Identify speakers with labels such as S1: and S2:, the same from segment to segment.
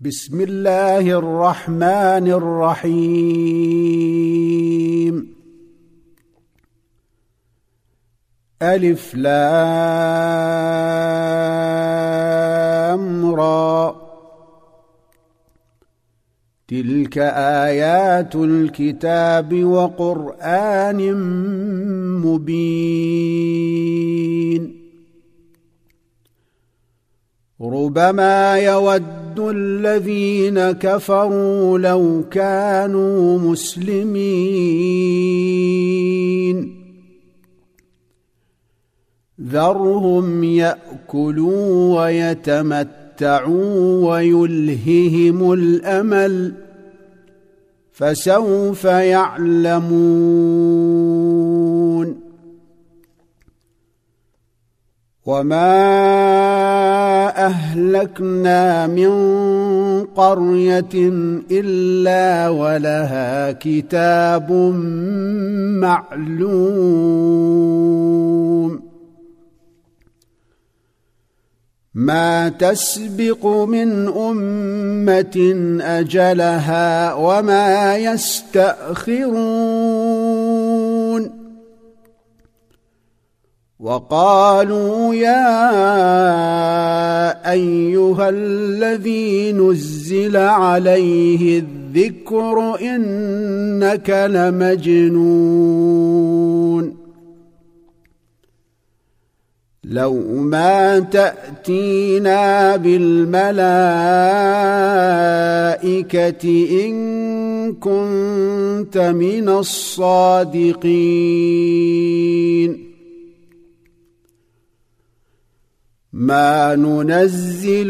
S1: بسم الله الرحمن الرحيم. ألف لام را، تلك آيات الكتاب وقرآن مبين. ربما يود الذين كفروا لو كانوا مسلمين، ذرهم يأكلوا ويتمتعوا ويلههم الأمل، فسوف يعلمون. وما أهلكنا من قرية إلا ولها كتاب معلوم، ما تسبق من أمة أجلها وما يستأخرون. وقالوا يا أيها الذي نزل عليه الذكر إنك لمجنون، لو ما تأتينا بالملائكة إن كنت من الصادقين. ما ننزل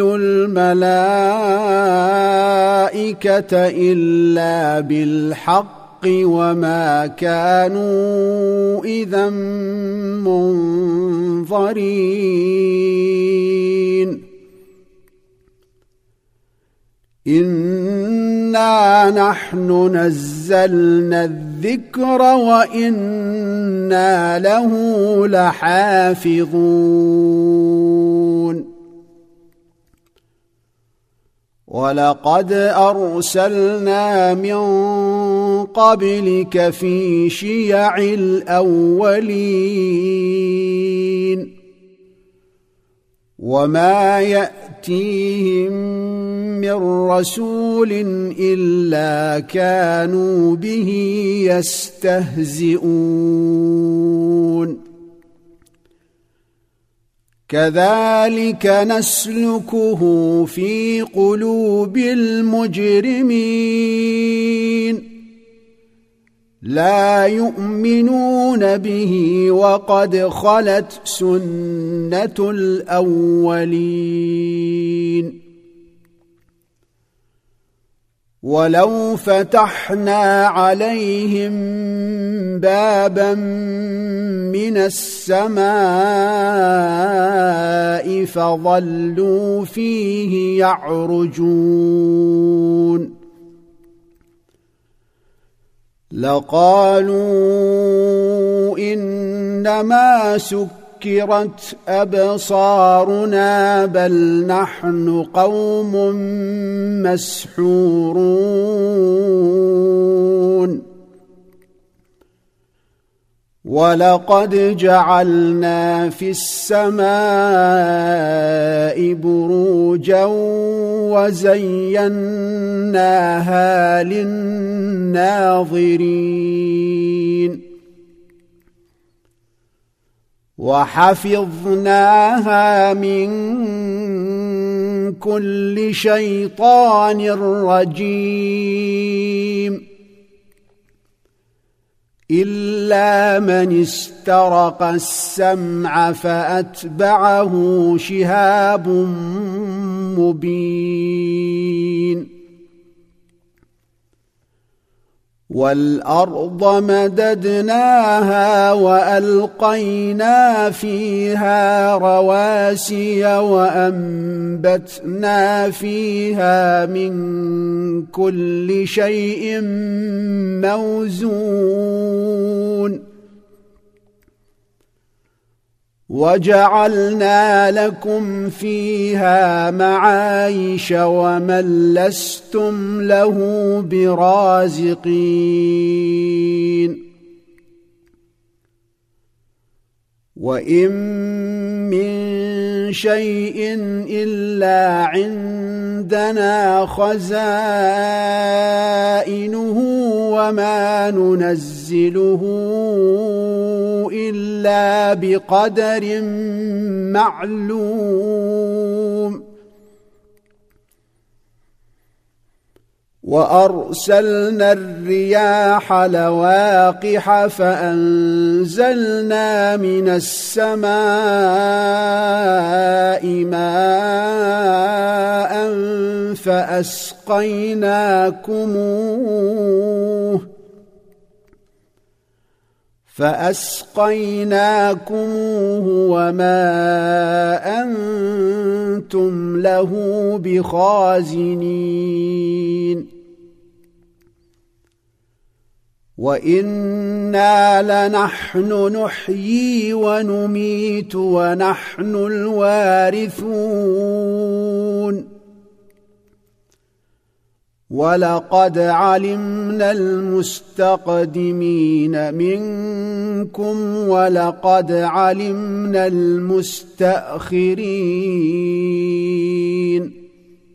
S1: الملائكة إلا بالحق وما كانوا إذا منظرين. إنا نحن نزلنا الذكر وإنا له لحافظون. ولقد أرسلنا من قبلك في شيع الأولين، وما يأتيهم من رسول إلا كانوا به يستهزئون. كذلك نسلكه في قلوب المجرمين، لا يؤمنون به وقد خلت سنة الأولين. ولو فتحنا عليهم بابا من السماء فظلوا فيه يعرجون، لقالوا إنما سكرت أبصارنا بل نحن قوم مسحورون. ولقد جعلنا في السماء بروجا وزيناها للناظرين، وحفظناها من كل شيطان رجيم، إلا من استرق السمع فأتبعه شهاب مبين. والأرض مددناها وألقينا فيها رواسي وأنبتنا فيها من كل شيء موزون. وجعلنا لكم فيها معايش ومن لستم له برازقين وإن من شيء إلا عندنا خزائنه وما ننزله إلا بقدر معلوم وأرسلنا الرياح لواقح فأنزلنا من السماء ماء فأسقيناكموه وما أنتم له بخازنين وإنا لنحن نحيي ونميت ونحن الوارثون ولقد علمنا المستقدمين منكم ولقد علمنا المستأخرين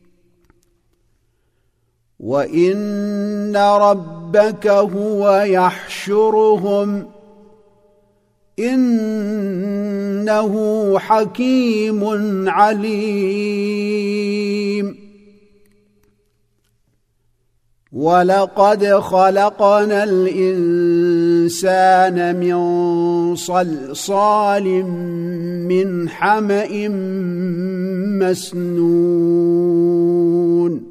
S1: وإن ربك هو يحشرهم إنه حكيم عليم ولقد خلقنا الإنسان من صلصال من حمأ مسنون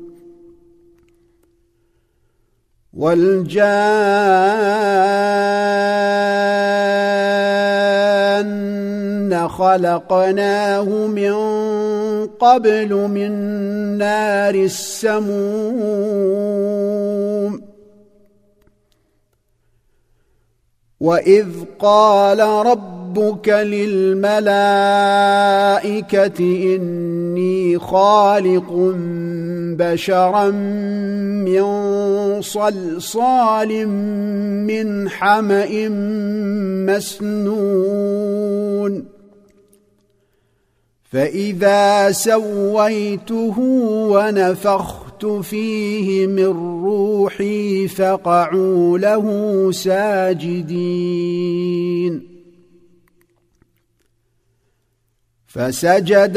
S1: والجان خلقناه من قبل من نار السموم وإذ قال ربك للملائكة إني خالق بشرا من صلصال من حمأ مسنون فإذا سويته ونفخت فيه من روحي فقعوا له ساجدين فسجد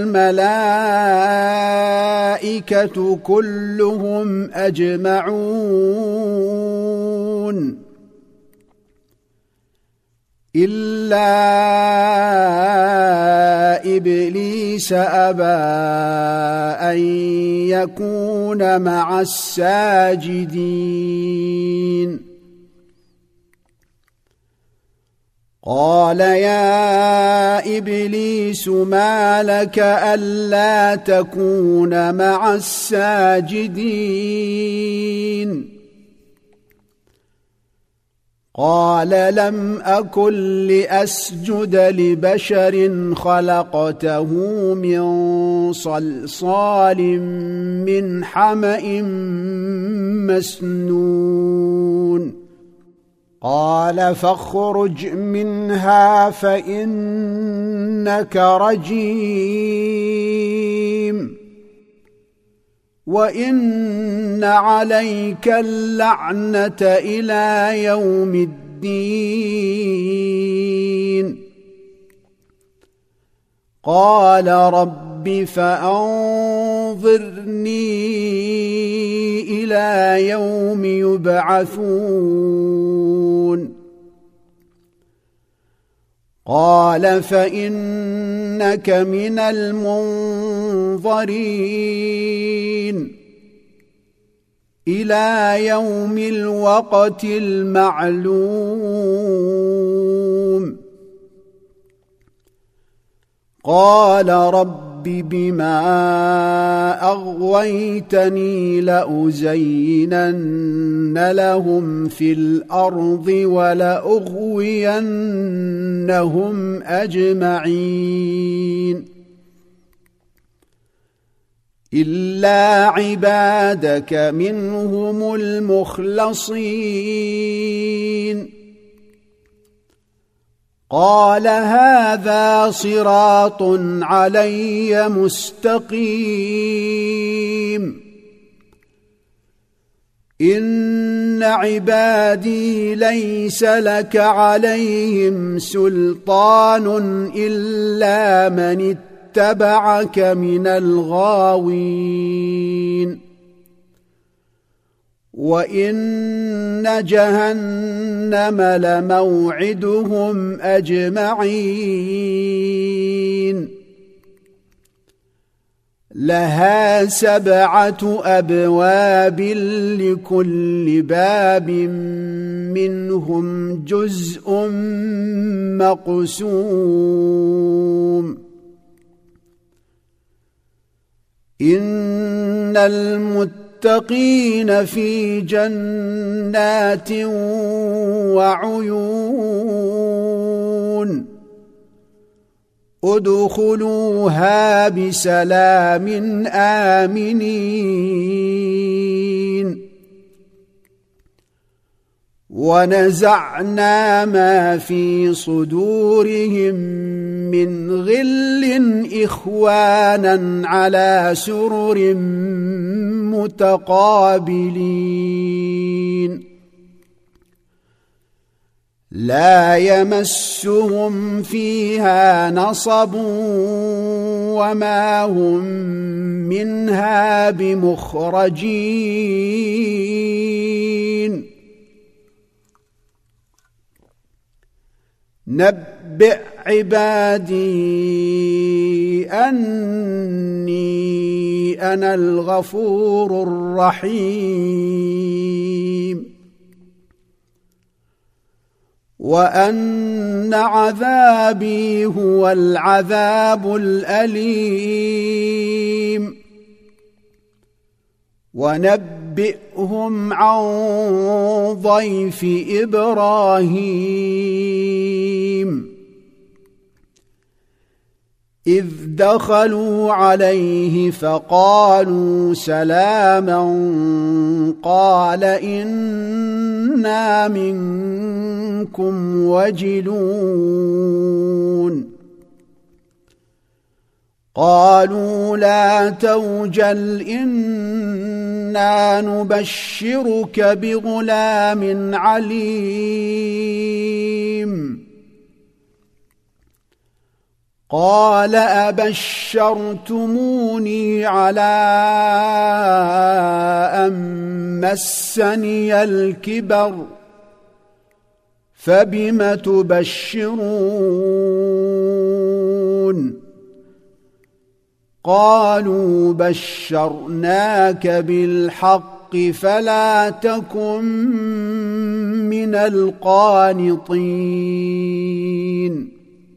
S1: الملائكة كلهم أجمعون إلا إبليس أبى أن يكون مع الساجدين قال يا إبليس ما لك ألا تكون مع الساجدين قال لم أكن لأسجد لبشر خلقته من صلصال من حمأ مسنون قال فاخرج منها فإنك رجيم وإن عليك اللعنة إلى يوم الدين قال رب فأنظرني إلى يوم يبعثون قال فإنك من المنظرين إلى يوم الوقت المعلوم قال رب رب بما أغويتني لأزينن لهم في الأرض ولأغوينهم أجمعين إلا عبادك منهم المخلصين قال هذا صراط علي مستقيم إن عبادي ليس لك عليهم سلطان إلا من اتبعك من الغاوين وإن جهنم لموعدهم أجمعين لها 7 أبواب لكل باب منهم جزء مقسوم إن المتقين في جنات وعيون ادخلوها بسلام آمنين ونزعنا ما في صدورهم من غل إخوانا على سرر متقابلين لا يمسهم فيها نصب وما هم منها بمخرجين نبئ عبادي أني أنا الغفور الرحيم وأن عذابي هو العذاب الأليم ونبئهم عن ضيف إبراهيم إذ دخلوا عليه فقالوا سلاما قال إنا منكم وجلون قالوا لا توجل إنا نبشرك بغلام عليم قال أبشرتموني على أن مسني الكبر فبم تبشرون قالوا بشرناك بالحق فلا تكن من القانطين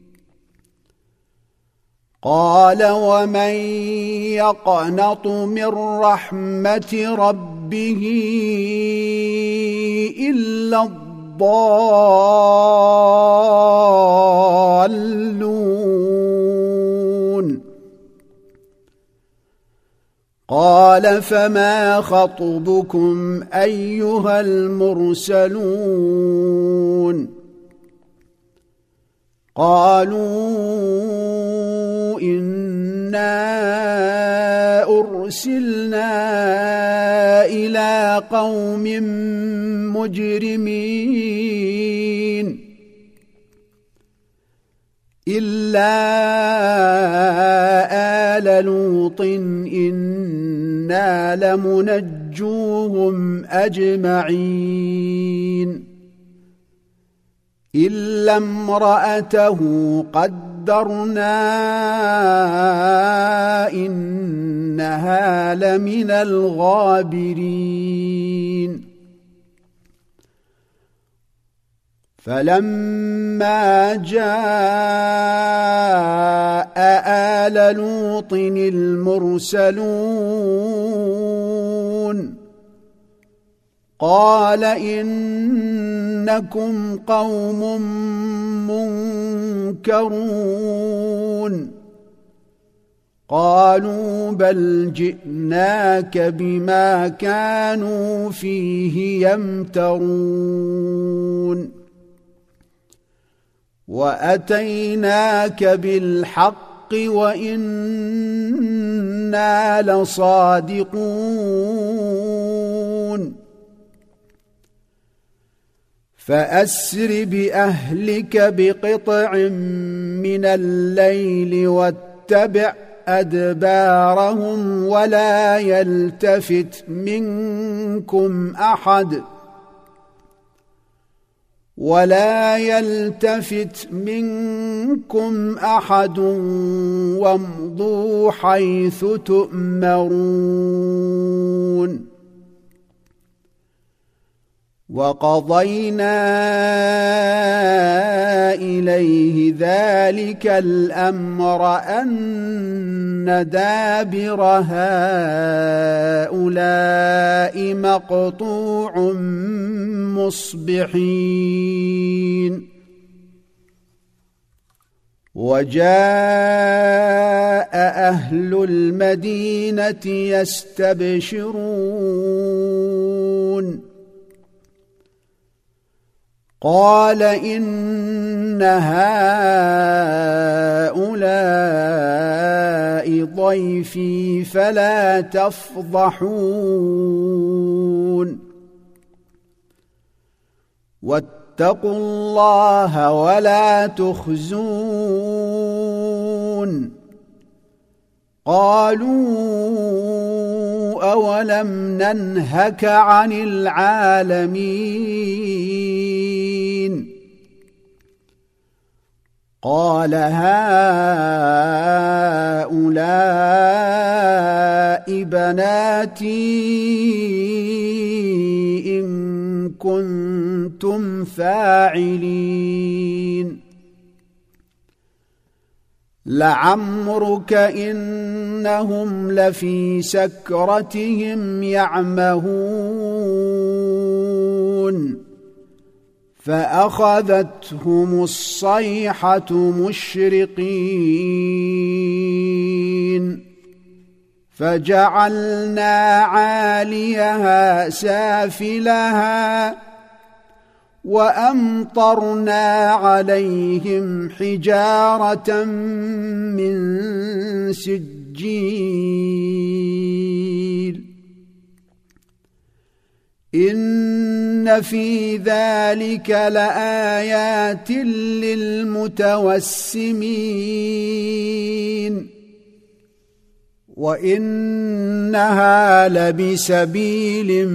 S1: قال ومن يقنط من رحمة ربه إلا الضالون قال فما خطبكم أيها المرسلون قالوا إنا أرسلنا إلى قوم مجرمين إلا آل لوط إنا لمنجوهم أجمعين إلا امرأته قدرنا إنها لمن الغابرين فلما جاء آل لوط المرسلون قال إنكم قوم منكرون قالوا بل جئناك بما كانوا فيه يمترون وأتيناك بالحق وإنا لصادقون فأسر بأهلك بقطع من الليل واتبع أدبارهم ولا يلتفت منكم أحد وامضوا حيث تؤمرون وقضينا إليه ذلك الأمر أن دابر هؤلاء مقطوع مصبحين وجاء أهل المدينة يستبشرون قال إن هؤلاء ضيفي فلا تفضحون واتقوا الله ولا تخزون قالوا أولم ننهك عن العالمين قال هؤلاء بناتي إن كنتم فاعلين لعمرك إنهم لفي سكرتهم يعمهون فأخذتهم الصيحة مشرقين فجعلنا عاليها سافلها وأمطرنا عليهم حجارة من سجيل إن في ذلك لآيات للمتوسمين وإنها لبسبيل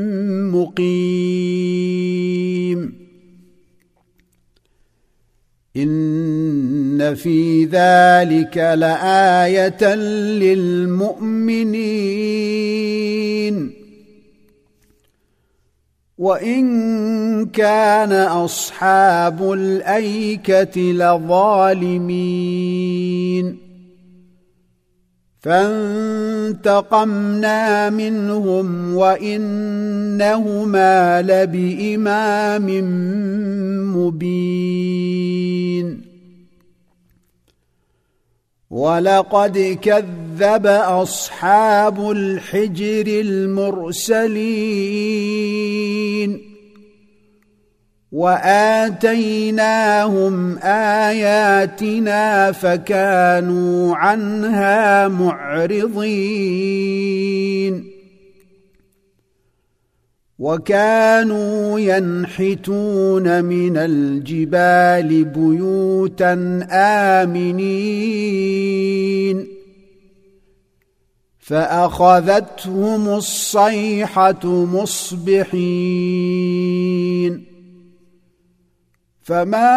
S1: مقيم إن في ذلك لآية للمؤمنين وإن كان أصحاب الأيكة لظالمين فانتقمنا منهم وإنهما لبإمام مبين ولقد كذب أصحاب الحجر المرسلين وآتيناهم آياتنا فكانوا عنها معرضين وكانوا ينحتون من الجبال بيوتا آمنين فأخذتهم الصيحة مصبحين فما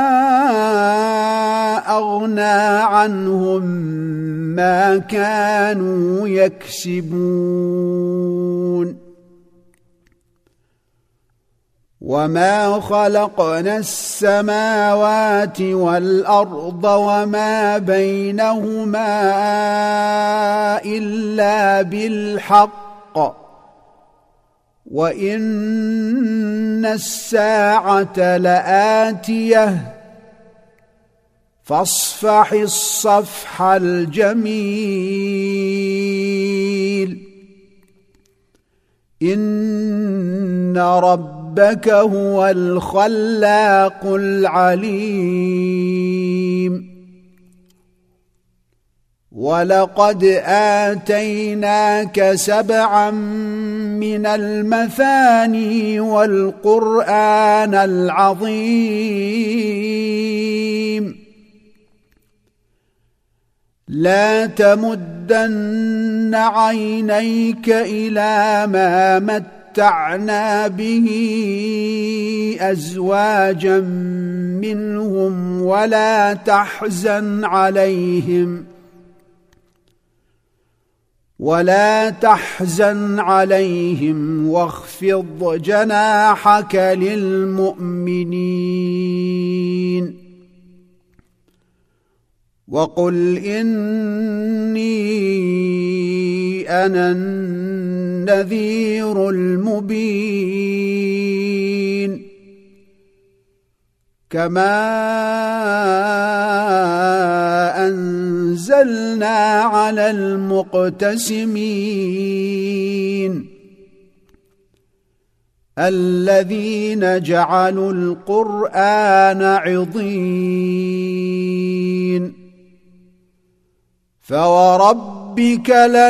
S1: أغنى عنهم ما كانوا يكسبون وما خلقنا السماوات والأرض وما بينهما إلا بالحق وإن الساعة لآتية فاصفح الصفح الجميل إن ربك هو الخلاق العليم ولقد آتيناك 7 من المثاني والقرآن العظيم لا تمدن عينيك إلى ما متعنا به أزواجا منهم ولا تحزن عليهم واخفض جناحك للمؤمنين وقل إني أنا النذير المبين كما أنزلنا على المقتسمين الذين جعلوا القرآن عضين فوربك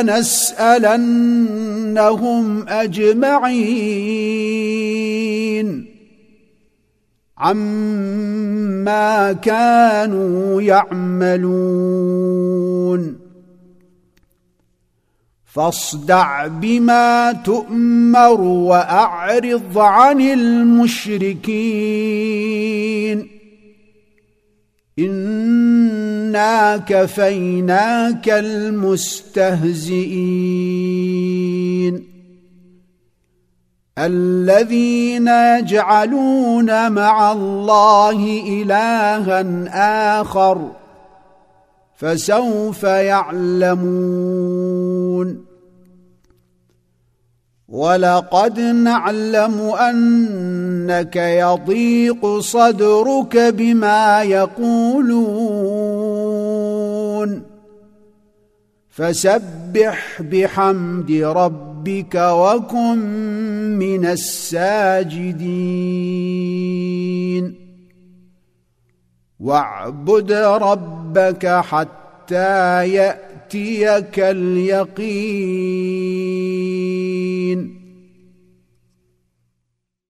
S1: لنسألنهم أجمعين عما كانوا يعملون فاصدع بما تؤمر وأعرض عن المشركين إنا كفيناك المستهزئين الذين يجعلون مع الله إلها آخر فسوف يعلمون ولقد نعلم أنك يضيق صدرك بما يقولون فسبح بحمد ربك وكن من الساجدين واعبد ربك حتى يأتيك اليقين